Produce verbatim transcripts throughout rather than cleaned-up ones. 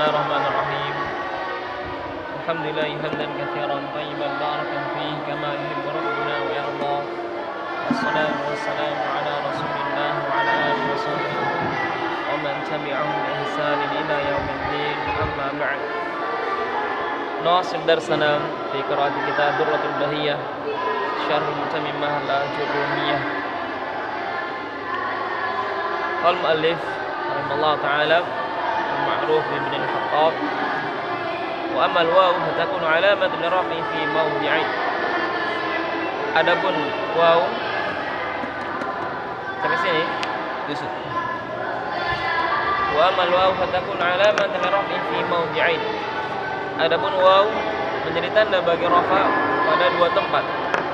Bismillahirrahmanirrahim. Alhamdulillah hamdan katsiran thayyiban barakan fihi kama yuhibbu rabbuna wa yarda. Wassalatu wassalamu ala Rasulillah wa ala alihi wa sahbihi wa man tabi'ahum bi ihsanin ila yaumiddin. Amma ba'd. Nawasil darsana fi qira'ati kitab Durratul Bahiyah Syarh Mutammimah al-Jurumiyah. Qala al-muallif rahimahullah ta'ala المعروف بابن الخطاب وأما الواو فتكون علامة للرفع في موضعين. Adapun waw sampai sini Yusuf. Wa amal waw fatakun alamatan liraf'i fi mawdi'ain. Adapun waw menjadi tanda bagi rafa pada dua tempat.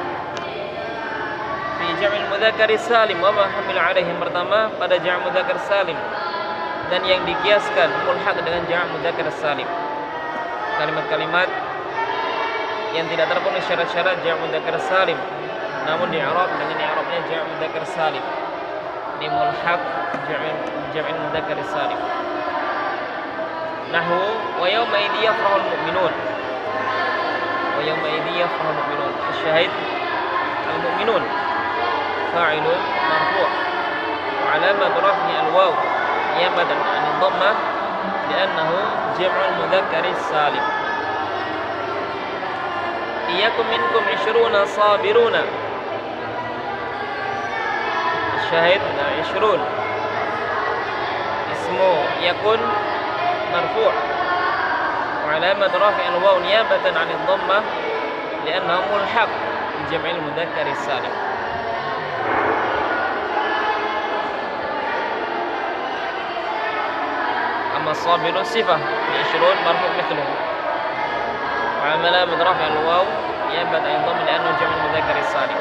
Fi jam'il mudzakkar salim wa ma hamil alaihi, pertama pada jam' mudzakkar salim dan yang dikiaskan mulhaq dengan jam' mudzakkar salim. Kalimat-kalimat yang tidak terpenuhi syarat-syarat jam' mudzakkar salim namun di-i'rab dengan i'rabnya jam' mudzakkar salim. Ini mulhaq jam' jam' mudzakkar salim. Nahwu wa yawma idzi yafrahul mu'minun. Wa yawma idzi yafrahul mu'minun. Asyahid al-mu'minun fa'ilun marfu'. Wa 'alamat raf'i al-waw niyabatan 'anil dhammah li'annahu jam'ul mudzakkar salim. Iyyakum minkum ishruna sabiruna. Syahid ishrun ismu yakun marfu' wa 'alamat raf'i al-waw niyabatan 'anil dhammah li'annahu mulhaq bi jam'il mudzakkar salim. Amma sabirun sifah ishrun marfu' mithluhu wa 'alamat raf'i al-waw niyabatan 'anil dhammah li'annahu jam'ul mudzakkar salim.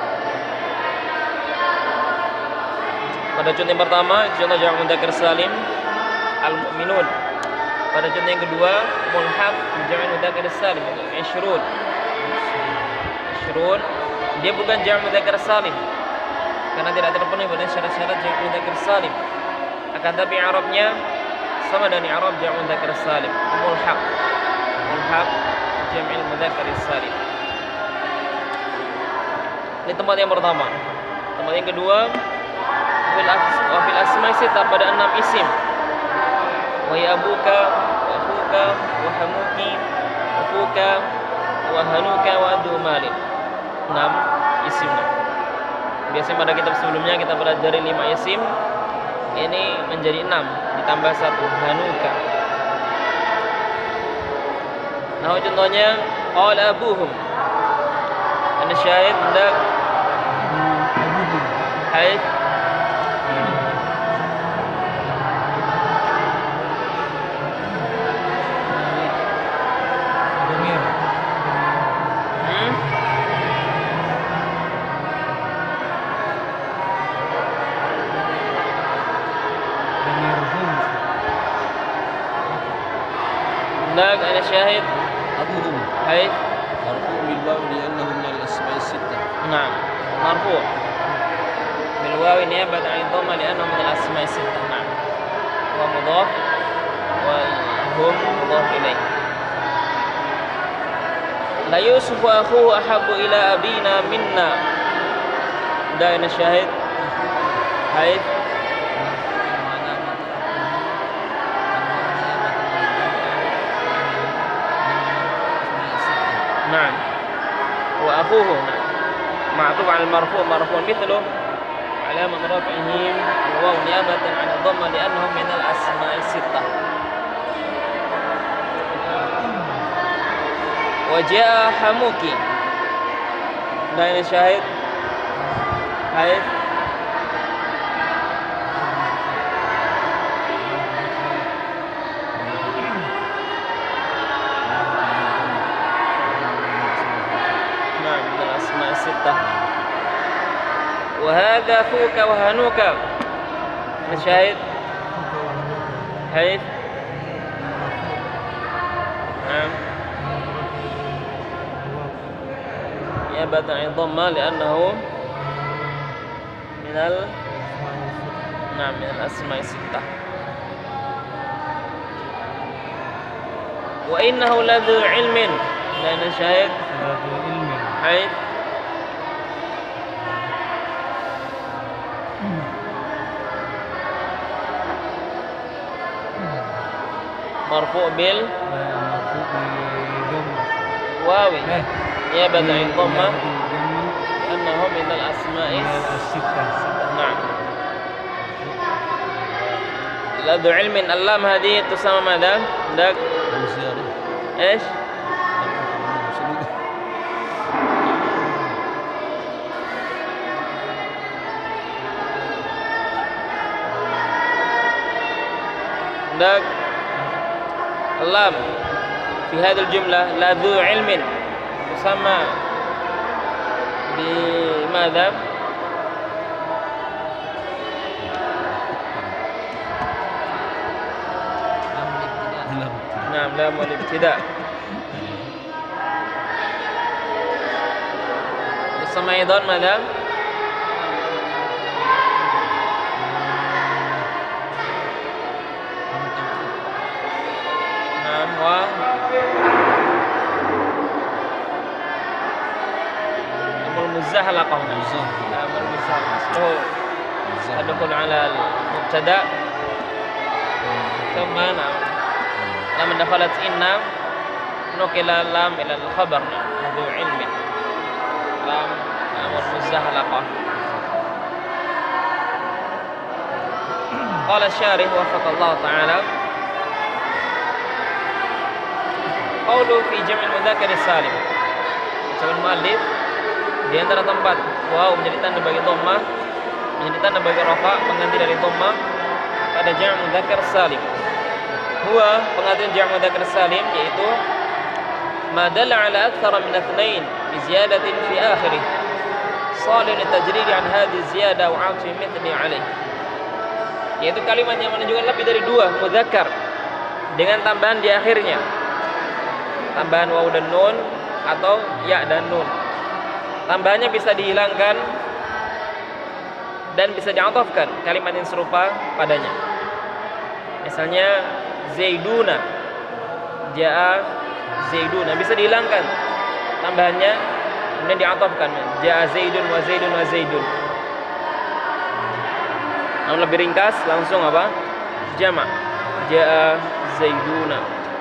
Pada contoh yang pertama, contoh jam' mudzakkar salim al-mu'minun. Pada contoh yang kedua, mulhaq bi jam' mudzakkar salim ishrun. Ishrun dia bukan jam' mudzakkar salim karena tidak terpenuhi pada syarat-syarat jam' mudzakkar salim. Akan tapi i'rabnya sama dengan i'rab jam' mudzakkar salim, mulhaq. Mulhaq jam' mudzakkar salim. Ini tempat yang pertama. Tempat yang kedua, wa fil asma'i sita, pada enam isim. Wa ya abuka wa akhuka wa hamuki wa fuka wa hanuka wa adu malik. enam isim. Biasanya pada kitab sebelumnya kita pelajari lima isim. Ini menjadi enam ditambah satu, hanuka. Nah, contohnya qala abuhum. Ada syahid hendak hai ada syahid abuhum hai marfu' bil waw li'annahu min al-asma'i sittah. Naam, marfu' bil waw niyabatan 'an dhamma li'annahu min al-asma'i sittah. Naam. Wa mudhaf wa hum mudhaf ilaih. La Yusuf wa akhuhu ahabbu ila abina minna. Da ana syahid hai نعم وأخوه معطوف على المرفوع مرفوع مثله علامة رفعه الواو نيابة عن الضمة لأنهم من الأسماء الستة. وجاء حموكي بين شاهد حيث وهذا فوك وهنوك. نشاهد حيث نعم نيابة عن الضمة لأنه من ال نعم من الأسماء الستة. Wa innahu ladzu ilmin. Dan syahid ذات علم haid marfu' bil مرفوع بضم wawi eh ya badai dhamma بضم annahum min al asma'i من الستة na'am ladzu ilmin allam hadhihi tusamma madha dak زيادة ايش dak اللام في هذه الجملة لا ذو علم تسمى بماذا؟ نعم لام الابتداء تسمى أيضا ماذا؟ نعم و المزحلقة نعم المزحلقة تدخل على المبتدأ ثم نعم لما دخلت إن نقل اللام إلى الخبر ذو علم لام نعم المزحلقة قال الشارح وفق الله تعالى قوله في جمع المذكر السالم ucapan muallif di antara tempat waw menjadi tanda bagi dhammah menjadi tanda bagi rafa pengganti dari dhammah pada jam' mudzakkar salim. Huwa pengantin jam' mudzakkar salim yaitu ma dalla ala aktsara min itsnain bi ziyadatin fi akhirih salih litajrid an hadhihi ziyadah wa 'atfi mithli alaih. Yaitu kalimat yang menunjukkan lebih dari dua mudzakkar dengan tambahan di akhirnya. Tambahan waw dan nun atau ya dan nun. Tambahannya bisa dihilangkan dan bisa di'athafkan kalimat yang serupa padanya. Misalnya zaiduna, jaa zaiduna bisa dihilangkan tambahannya kemudian di'athafkan jaa zaidun wa zaidun wa zaidun. Namun lebih ringkas langsung apa? Jama' jaa zaiduna.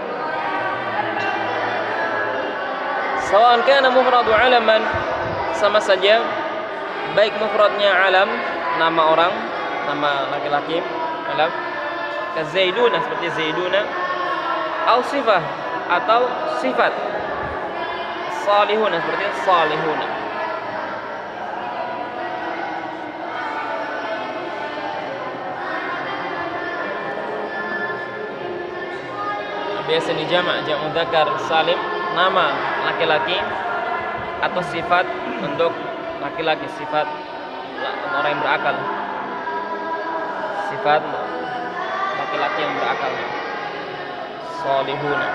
Sawa'an kana mufradu 'alaman sama saja baik mufradnya alam nama orang nama laki-laki alam ka zaiduna seperti zaiduna atau sifat atau sifat salihuna seperti salihuna. Biasa dijamak jam' mudzakkar salim nama laki-laki atau sifat untuk laki-laki sifat orang yang berakal sifat laki-laki yang berakal salihuna.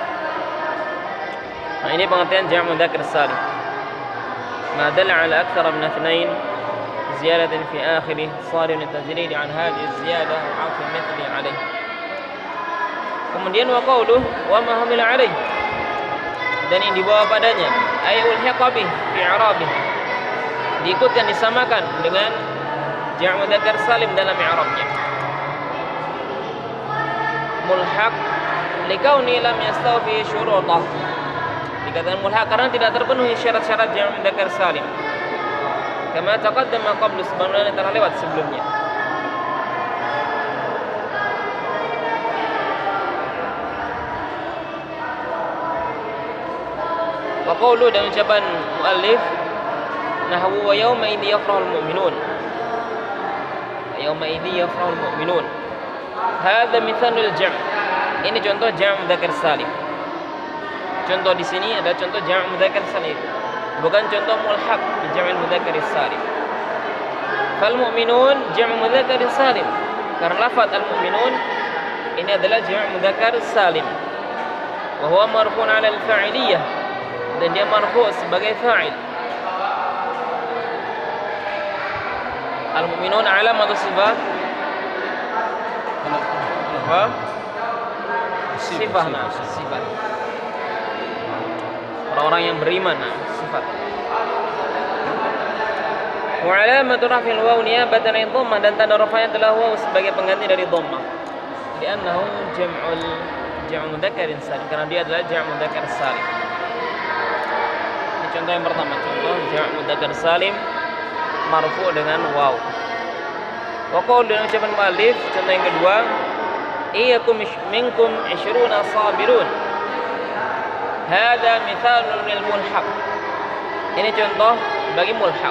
Nah ini pengertian jam' mudzakkar salim ma dalla ala aktsara min ithnain ziyadatin fi akhirih salih litajrid an hadhihi ziyadah wa 'atfi mithli alaih. Kemudian wa qawluh wa ma humila alaih dan yang dibawa padanya ay ulhiqa bih fi i'rabih diikutkan disamakan dengan jam' mudzakkar salim dalam i'rabnya. Mulhaq likauni lam yastawfi syurutah dikatakan mulhaq karena tidak terpenuhi syarat-syarat jam' mudzakkar salim kama taqaddama qablu sebagaimana telah lewat sebelumnya. Wa qawlu dan ucapan muallif nahwu wa yawma idzi yafrahul mu'minun wa yawma idzi yafrahul mu'minun hadza mithalul jam'. Ini contoh jam' mudzakkar salim. Contoh di sini ada contoh jam' mudzakkar salim, bukan contoh mulhaq bi jam'il mudzakkar salim. Fal mu'minun jam' mudzakkar salim karena lafaz al mu'minun ini adalah jam' mudzakkar salim wa huwa marfu'un 'ala al fa'iliyah dan dia marfu' sebagai fa'il. Al-mu'minun alam atau sifat? Apa? sifat, nah, sifat. Orang-orang yang beriman, nah, sifat. Wa alamatu raf'il waw niyabatan 'an dhammah, dan tanda rafa'nya adalah waw sebagai pengganti dari dhammah. Li'annahu jam'ul jam'u dzakarin salim, karena dia adalah jam'u dzakar salim. Ini contoh yang pertama, contoh jam'u dzakar salim marfu' dengan waw. Wa qaul, dengan ucapan muallif, contoh yang kedua, iyakum minkum ishruna sabirun. Hada mithalun lil mulhaq. Ini contoh bagi mulhaq.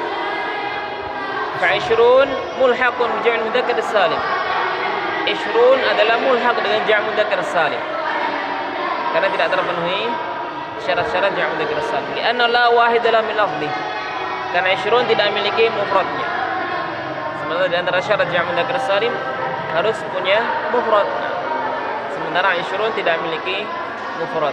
Fa ishrun mulhaqun bi jam'il mudzakkar salim. Ishrun adalah mulhaq dengan jam' mudzakkar salim, karena tidak terpenuhi syarat-syarat jam' mudzakkar salim. Li'anna la wahid dalam lafzi, karena ishrun tidak memiliki mufradnya. Sementara di antara syarat jam' mudzakkar salim harus punya mufrad. Nah, sementara ishrun tidak memiliki mufrad.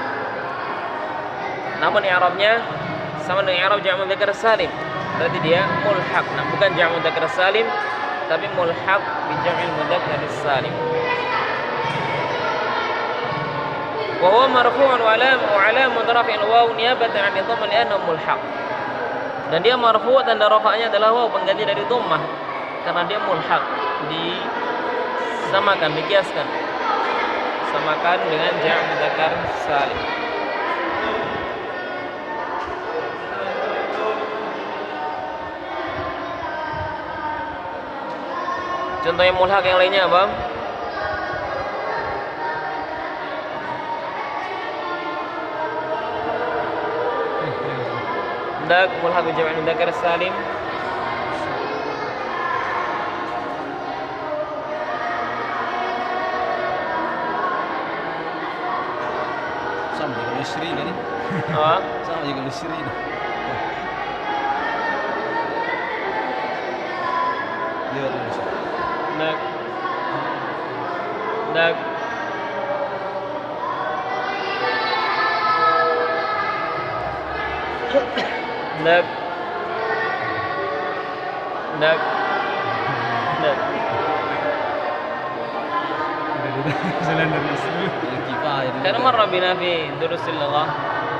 Namun i'rabnya sama dengan i'rab jam' mudzakkar salim. Berarti dia mulhaq. Nah, bukan jam' mudzakkar salim, tapi mulhaq bi jam'il mudzakkar salim. Wa huwa marfu'un wa alam wa alamun raf'il waw niyabatan 'an dhammah li'annahu mulhaq. Dan dia marfu', tanda rafa'nya adalah waw pengganti dari dhammah, karena dia mulhaq, disamakan, dikiaskan, samakan dengan jam' mudzakkar salim. Contoh yang mulhaq yang lainnya apa? Dak mulhaq bi jam'il mudzakkar salim. Sama dengan istri tadi. Apa? Sama dengan istri. Lihat dulu. Dak. Dak. Dak. Dak. Dak. Jalan dari istri. Kifayah. Kan marra bina fi durusil lughah.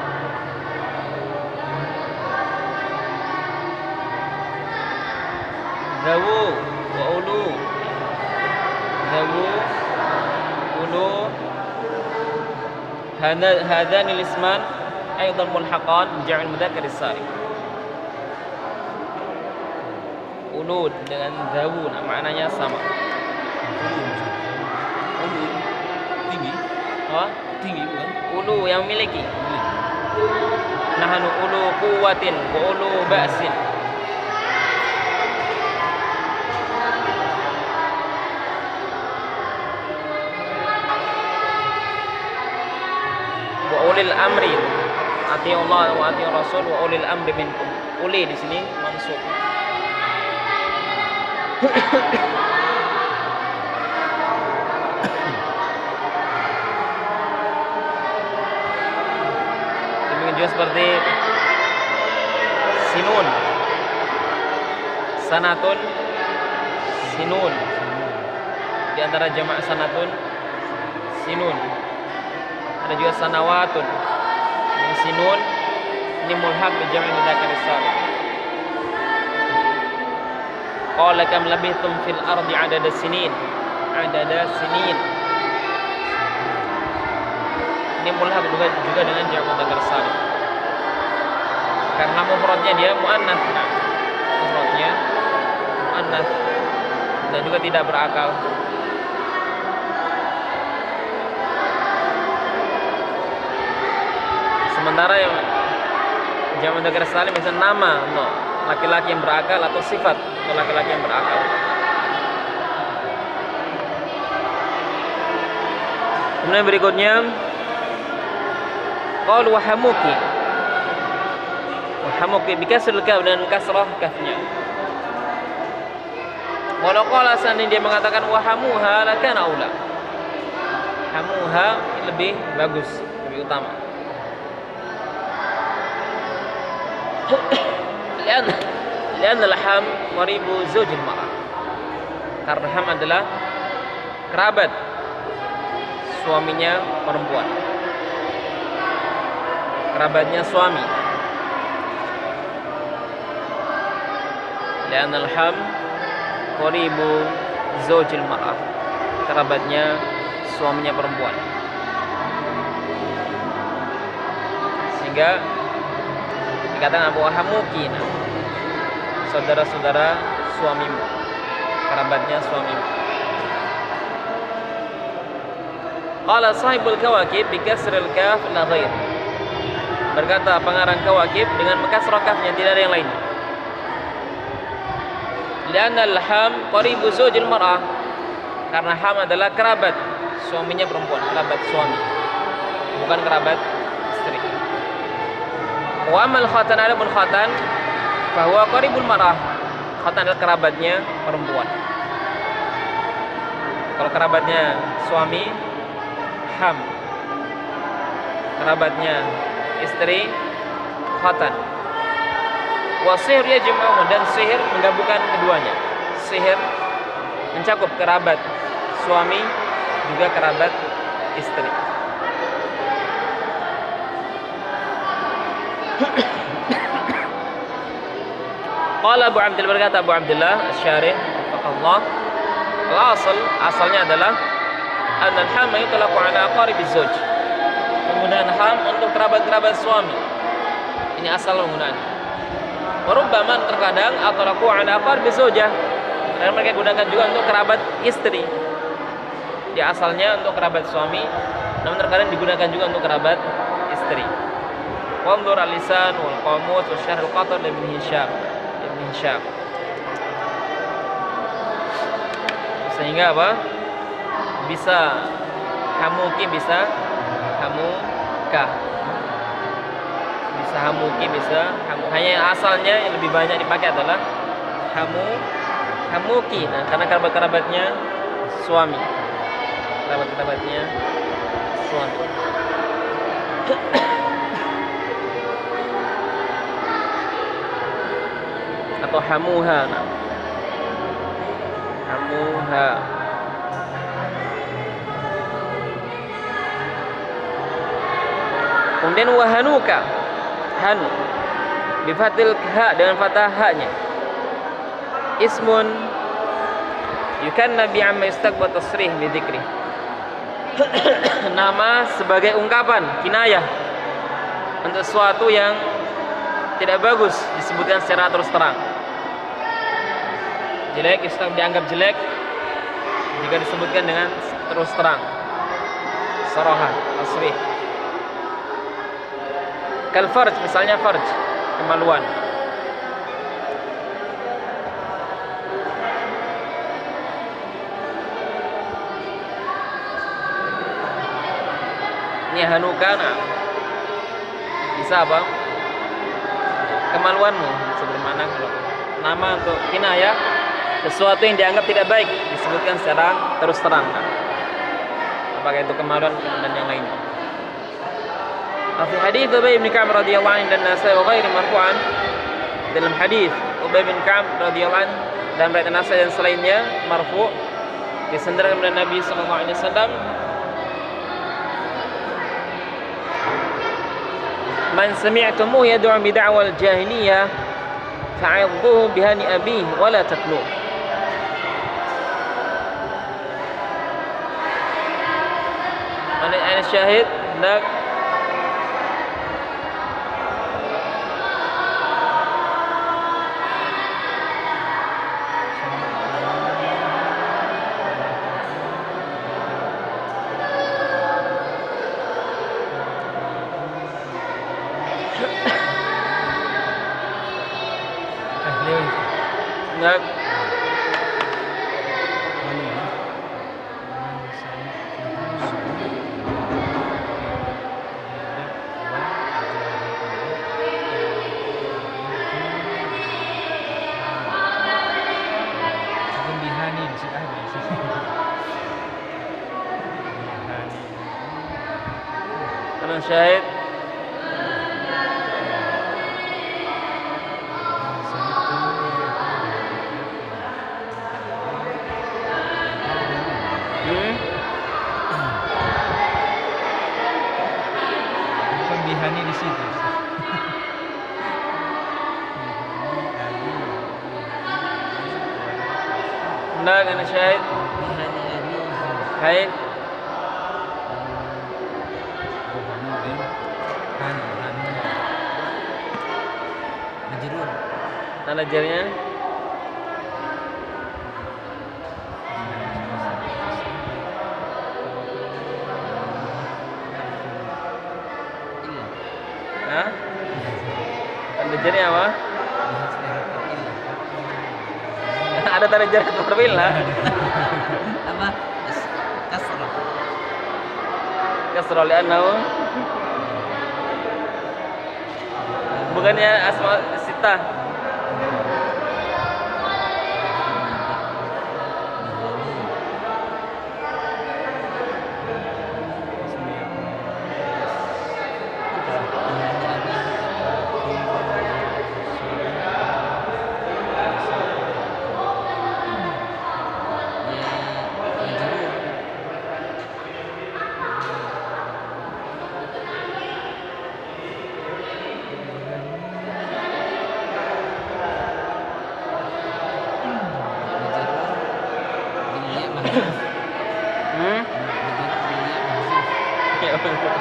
Zawu wa ulu. Zawu ulu. Hada hadani al-isman aidan mulhaqan bi jam'il mudzakkar salim. Ulud dengan zawu, nah, maknanya sama. Ulu tinggi. Apa? Tinggi bukan? Ulu yang memiliki. Nahnu ulu quwwatin wa ulu ba'sin. Wa ulil amri, ati Allah wa ati Rasul, wa ulil amri minkum. Uli di sini mansub. Demikian juga seperti sinun, sanatun, sinun. Di antara jamaah sanatun, sinun. Ada juga sanawatun. Ini sinun, ini mulhaq bi jam'il mudzakkar salim. Qala kam labithum fil ardi 'adada sinin. 'Adada sinin. Ini mulhaq juga juga dengan jam' mudzakkar salim. Karena mufradnya dia muannats. Nah, mufradnya muannats dan juga tidak berakal. Sementara yang jam' mudzakkar salim misalnya nama untuk laki-laki yang berakal atau sifat untuk laki-laki yang berakal. Kemudian berikutnya qaul wa hamuki. Wa hamuki bi kasril kaf dan kasrah kafnya. Walau qala seandainya dia mengatakan wa hamuha lakana aula. Hamuha lebih bagus, lebih utama. Lian, lian al-ham maribu zawjil mar'ah. Karena ham adalah kerabat suaminya perempuan. Kerabatnya suami. Dan al-ham qaribu zaujil mar'ah. Kerabatnya suaminya perempuan. Sehingga dikatakan Abu Hamuki, saudara-saudara suamimu, kerabatnya suamimu. Qala sahibul kawakib bi kasril kaf la ghair. Berkata pengarang kawakib dengan mengkasrah kafnya, tidak ada yang lain. Lianna al-ham qaribu zaujil mar'ah. Karena ham adalah kerabat suaminya perempuan, kerabat suami, bukan kerabat istri. Wa amal khatan ada pun khatan bahwa qaribul mar'ah. Khatan adalah kerabatnya perempuan. Kalau kerabatnya suami, ham. Kerabatnya istri, khatan. Wa sihr yajma'u, dan sihir menggabungkan keduanya. Sihir mencakup kerabat suami juga kerabat istri. Qala Abu Abdullah, berkata Abu Abdullah Asy-Syarih Allah, al-asal, asalnya adalah anna al-ham yutlaqu ala aqaribiz zawj. Penggunaan ham untuk kerabat-kerabat suami. Ini asal penggunaannya. Wa rubbama terkadang atlaqu ala aqaribiz zawjah. Dan mereka gunakan juga untuk kerabat istri. Di asalnya untuk kerabat suami, namun terkadang digunakan juga untuk kerabat istri. Wanzur al-lisan wal qamus wa syarh al-qatar Ibn Hisham. Ibn Hisham. Sehingga apa? Bisa hamuki, bisa hamuka. Bisa hamuki, bisa hamu. Hanya yang asalnya yang lebih banyak dipakai adalah hamu, hamuki. Nah, karena kerabat-kerabatnya suami. Kerabat-kerabatnya suami. Atau hamuha. Nah. Hamuha. Kemudian wahanuka, hanu bifatil ha, dengan fathah ha-nya. Ismun yukanna bi amma istaqbat tasrih bi dzikri. Nama sebagai ungkapan kinayah untuk sesuatu yang tidak bagus disebutkan secara terus terang. Jelek istaq dianggap jelek jika disebutkan dengan terus terang. Saraha, tasrih. Kal farj, misalnya farj, kemaluan. Ini hanukana. Bisa apa? Kemaluanmu. Sebagaimana kalau nama untuk kinayah sesuatu yang dianggap tidak baik disebutkan secara terus terang. Apakah itu kemaluan dan yang lainnya. Fi hadis Ubay bin Ka'ab radhiyallahu anhu dan Nasai wa ghairi marfu'an, dalam hadis Ubay bin Ka'ab radhiyallahu anhu dan riwayat Nasai dan selainnya marfu' disandarkan kepada Nabi sallallahu alaihi wasallam, man sami'tumuhu yad'u bi da'wal jahiliyah fa'idhuhu bihani abihi wa la tatlu. Ana syahid nak nak ana syahid situ. Ndak ana syahid. Hai. Majrur. Tanda jarnya Hah? Tanda jarnya apa? Ada tanda jar terpil lah. Apa? Kasrah. Kasrah li'annahu bukannya asma sita. Hmm? Ya.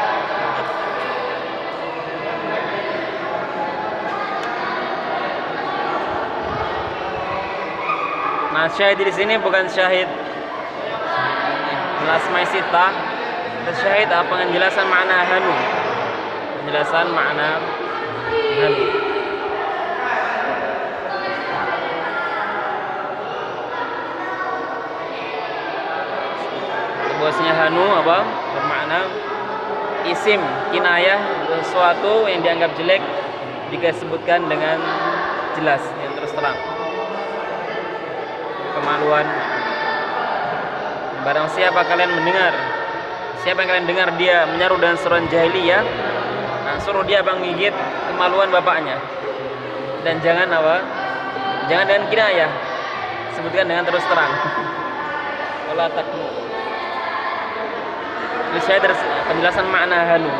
Nah, syahid di sini bukan syahid Asma'i Sittah. Syahid apa penjelasan makna hanu. Penjelasan makna hanu. Bahwasanya hanu apa? Bermakna isim kinayah sesuatu yang dianggap jelek jika disebutkan dengan jelas yang terus terang. Kemaluan. Barang siapa kalian mendengar, siapa yang kalian dengar dia menyaruh dengan seruan jahiliyah, nah, suruh dia menggigit kemaluan bapaknya. Dan jangan apa? Jangan dengan kinayah, sebutkan dengan terus terang. Wala takmu. Ini saya dari penjelasan makna hanu.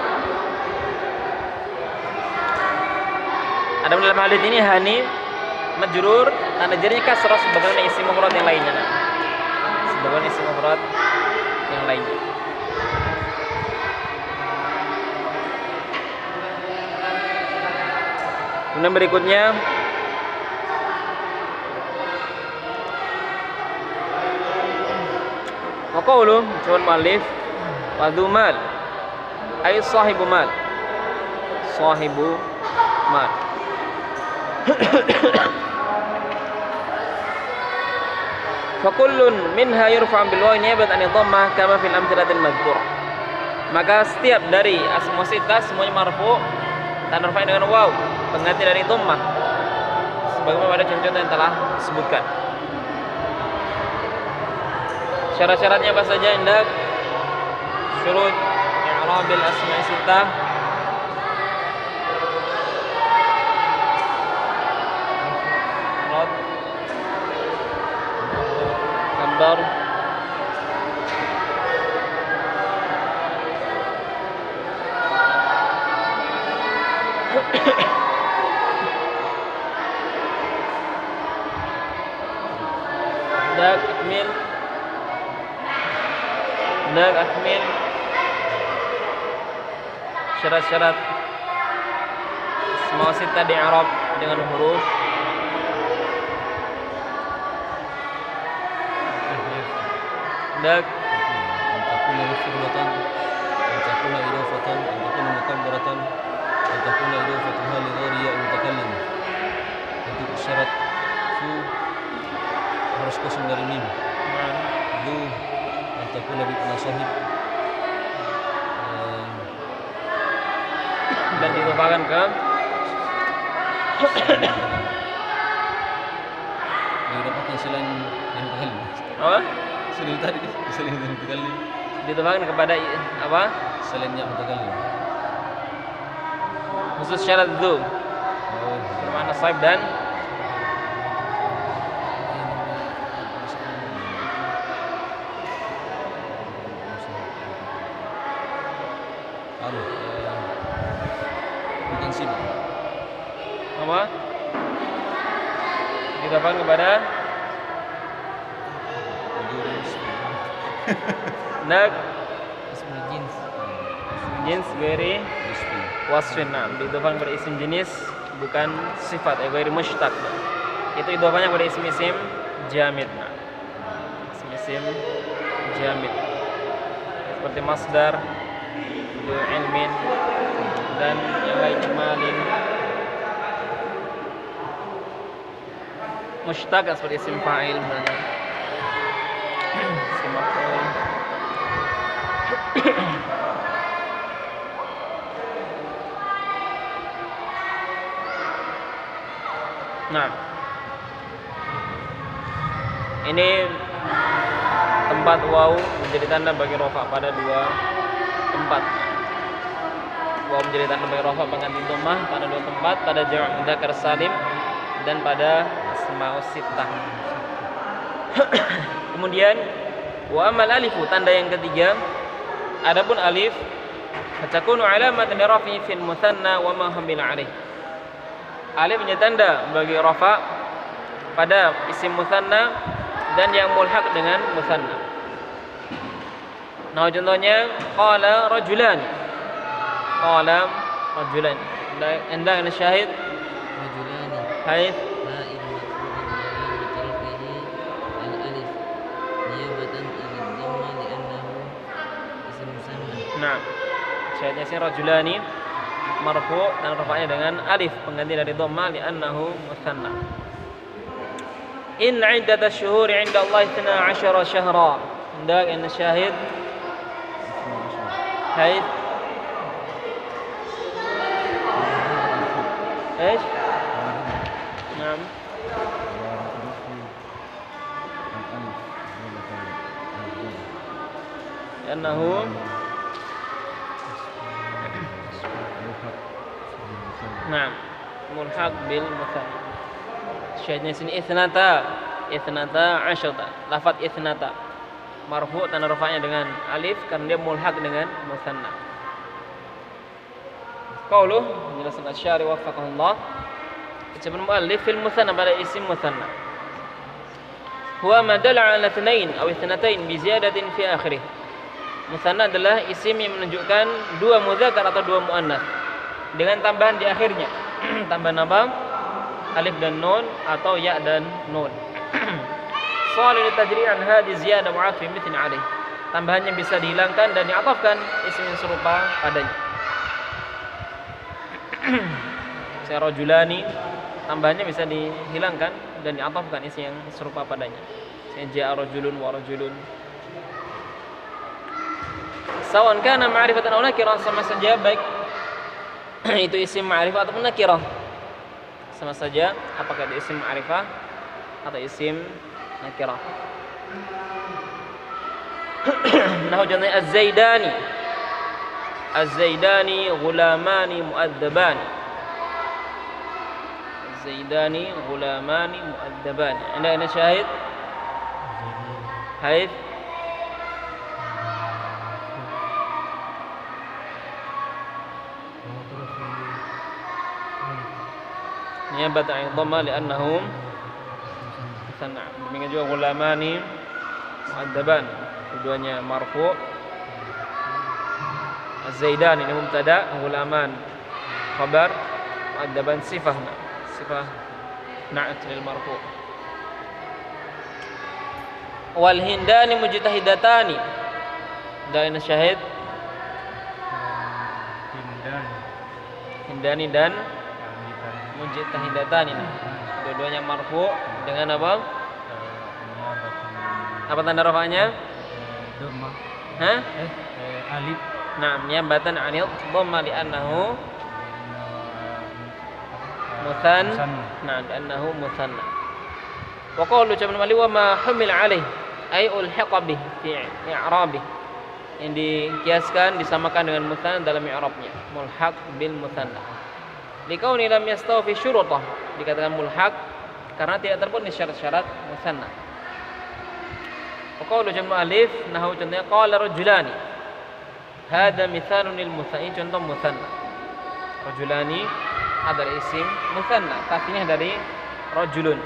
Ada dalam hadis ini hani majrur tanda jarnya kasrah sebagaimana isim mufrad yang lainnya. Nah. Sebagaimana isim mufrad yang lainnya. Kemudian berikutnya wa qawlu cuman muallif wa mal ay sahibu mal sahibu mal fakullun minha yurfa' bil wawi niyabat an dhammah kama fil amthalatil madhkur. Maka setiap dari asma sittah semuanya marfu dan rafai dengan waw pengganti dari dhammah sebagaimana pada contoh yang telah disebutkan. Syarat-syaratnya apa saja? Indak syurut i'rabil asma'i sittah rad gambar dak akmil dak akmil syarat-syarat asma sittah di i'rab dengan huruf dak takuna mufradatan wa takuna idafatan wa takuna mukabbaratan wa takuna idafatuha li ghairi ya mutakallim. Untuk syarat fu harus kosong dari mim. Lu wa takuna bi nasahib dan dilupakan ke didapatkan selain yang mutakallim. apa? Selain tadi selain yang mutakallim. Ditumpahkan kepada i- apa? Selain yang mutakallim. Khusus syarat dzu Oh, bermakna sahib dan anu, isim. Apa? Didofan kepada Bagaimana isim? nak Ismul jins. jins ghairi Isim. wasfin. Nah, didofan kepada isim jenis bukan sifat, ya ghairi mushtaq. Itu idofanya kepada isim-isim jamid. Nah, isim-isim jamid seperti masdar, ilmin dan yang lainnya, malin. Mushtaq seperti isim fa'il misalnya. Isim maf'ul. Nah, ini tempat waw menjadi tanda bagi rofa pada dua tempat. Waw menjadi tanda bagi rofa pengganti dhammah pada dua tempat, pada jama' mudzakkar salim dan pada asmaus sittah. Kemudian wa amal alifu, tanda yang ketiga, adapun alif fatakunu alamatan li rafi fil mutsanna wa ma hamil alaih. Alif menjadi tanda bagi rafa pada isim mutsanna dan yang mulhaq dengan mutsanna. Nah, contohnya qala rajulan. Qala rajulan. Anda ana syahid Rajulani. haits Fa'il marfu'un bi al-alif niyabatan an dhamma li'annahu ism musanna. nah, syahidnya si rajulani marfu' dan rafa'nya dengan alif pengganti dari dhamma li'annahu mutsanna. In 'iddatash shuhuri 'inda Allah اثنا عشر شهرا. Anda ana syahid haits ايش؟ نعم لأنه نعم ملحق بالمثنى. syahidnya sini ithnata ithnata asyata, lafaz ithnata marfu' tanda rafa'nya dengan alif karena dia mulhaq dengan mutsanna. Qauluh menjelaskan asy-syari waffaqahullah, ucapan muallif fil mutsanna pada isim mutsanna huwa ma dalla ala itsnain aw itsnatain bi ziyadatin fi akhirih. Mutsanna adalah isim yang menunjukkan dua mudzakkar atau dua muannats dengan tambahan di akhirnya. Tambahan apa? Alif dan nun atau ya dan nun. Salih litajri' an hadhihi ziyadah mu'ath fi mithl alaih. Tambahannya bisa dihilangkan dan diatafkan isim yang serupa padanya. Saya rajulani, tambahannya bisa dihilangkan dan diatafkan isim yang serupa padanya. Saya ja'a rajulun wa rajulun. Sawan kana ma'rifatan aw nakirah, sama saja baik itu isim ma'rifah ataupun nakirah. Sama saja apakah itu isim ma'rifah atau isim nakirah. Nahu contohnya az-zaidani. Az-zaidani ghulamani mu'adzabani. Az-zaidani ghulamani mu'adzabani. Anda ada syahid? Haid niyabat 'an dhamma li'annahum musanna. Demikian juga ghulamani mu'adzaban, keduanya marfu'. Az-zaidan ini mubtada, ghulaman khabar, mu'adzaban sifah sifah na'at lil marfu'. Wal hindani mujtahidatani. Dan syahid hindani dan mujtahidatani. Dua-duanya marfu dengan apa? Apa tanda rafa'nya? Dhamma. Hah? Eh, alif. Naam, niyabatan 'anil dhamma li'annahu muthan. Naam, li'annahu muthanna. Wa qalu ucapan mali wa ma humil 'alaih ay ulhiqa bih fi i'rabih. Yang dikiaskan disamakan dengan muthanna dalam i'rabnya. Mulhaq bil muthanna. Likauni lam yastawfi syurutah, dikatakan mulhaq karena tidak terpenuhi syarat-syarat mutsanna. Qaulu jam'u alif nahu contohnya qala rajulani. Hada mithalun lil mutsanna, contoh mutsanna. Rajulani adalah isim musanna, tasniah dari rajulun.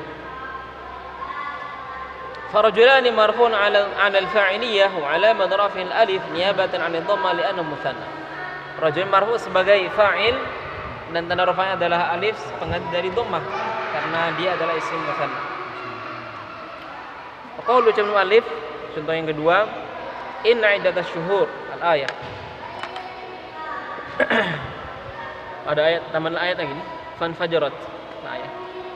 Farajulani marfu'un 'ala 'ala al-fa'iliyah wa 'alamat raf'ihi al-alif niyabatan 'an ad-dhamma li'annahu musanna. Rajul marfu' sebagai fa'il dan tanda rafa'nya adalah alif pengganti dari dhammah karena dia adalah isim musanna. Qaulu ucapan alif, contoh yang kedua, inna iddatash syuhur al-ayat. Ada ayat, tambahan ayat lagi nih. Fanfajarat. Nah, ayat.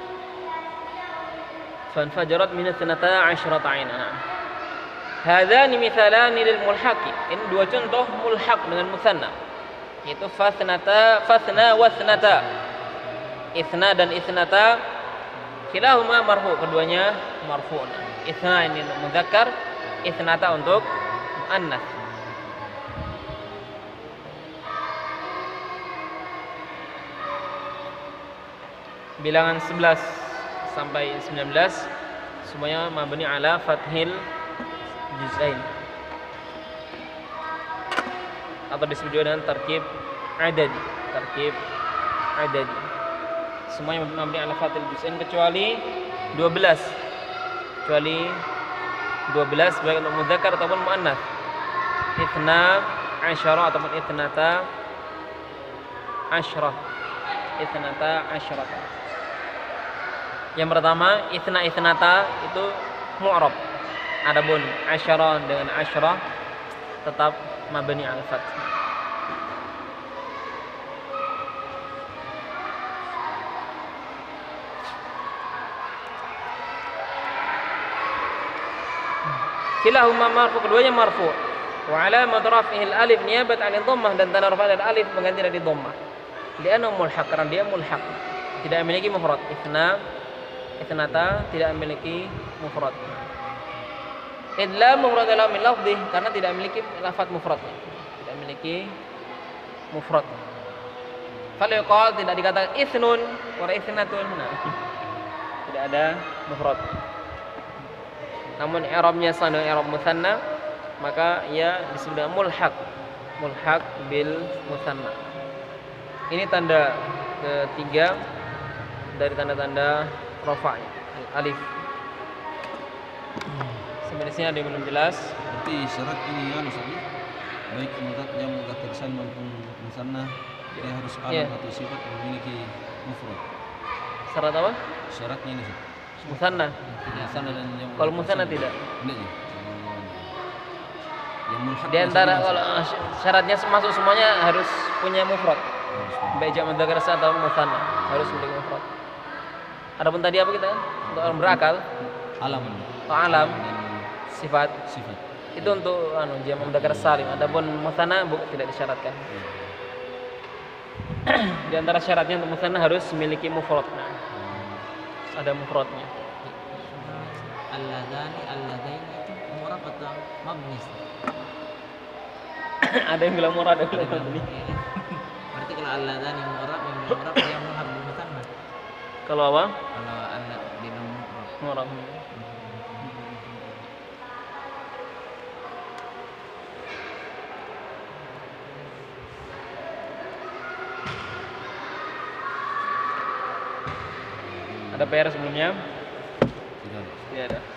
Fanfajarat min ithnata asyrata 'ainan. Hadzani mithalani lil mulhaqi. Ini dua contoh mulhaq dengan musanna. Yaitu fasnata, fasna wasnata. Itsna dan itsnata kilahuma marfu, keduanya marfu. Itsna ini untuk mudzakkar, itsnata untuk muannas. Bilangan sebelas sampai sembilan belas semuanya mabni ala fathil juz'ain atau disebut juga dengan tarkib adadi. Tarkib adadi semuanya mabni ala fathil juz'ain kecuali dua belas, kecuali dua belas baik untuk mudzakkar ataupun muannas. Itsna asyara ataupun itsnata asyra. Itsnata asyra. Yang pertama, itsna itsnata itu mu'rab. Adapun asyara dengan asyra tetap mabni al fath. Kilahuma marfu, keduanya marfu. Wa alamat raf'ihi al-alif niyabat 'an dhammah, dan tanda raf'nya adalah alif mengganti dari dhammah. Li'annahu mulhaq, karena dia mulhaq. Tidak memiliki mufrad. Itsna itsnata tidak memiliki mufrad. Idla mufrad adalah min lafdhi, karena tidak memiliki lafaz mufradnya. Tidak memiliki mufrad. Fal yuqal, tidak dikatakan itsnun wa itsnatun. Nah, tidak ada mufrad. Namun i'rabnya sama dengan i'rab musanna, maka ia disebut dengan mulhaq. Mulhaq bil musanna. Ini tanda ketiga dari tanda-tanda rafa'nya, alif. Sampai di sini ada yang belum jelas. Berarti syarat ini ya Ustaz, baik mudzakkar jam mudzakkar salim maupun musanna, dia harus alam Yeah. atau sifat memiliki mufrad. Syarat apa? Syaratnya ini Ustaz. Musanna. Musanna dan jam Kalau mudzakkar musanna salim. tidak. Tidak ya. Yang mulhaq Di antara maksudnya, kalau Ustaz. syaratnya masuk semuanya harus punya mufrad. Harus punya. Baik jam mudzakkar salim atau musanna harus memiliki mufrad. Adapun tadi apa kita? Untuk orang berakal, alam atau alam, dan sifat. sifat. Itu untuk anu jam mudzakkar salim. Adapun musanna bu- tidak disyaratkan. Di antara syaratnya untuk musanna harus memiliki mufrad. Nah, ada mufradnya. Alladzani alladaini itu mu'rab atau mabni? Ada yang bilang murad, ada yang bilang mabni. Berarti kalau alladzani mu'rab, yang mu'rab dia mulhaq bil musanna. Kalau apa? Kalau alla di mu'rab. Murad. Ada P R sebelumnya? Tidak ada. Tidak ada.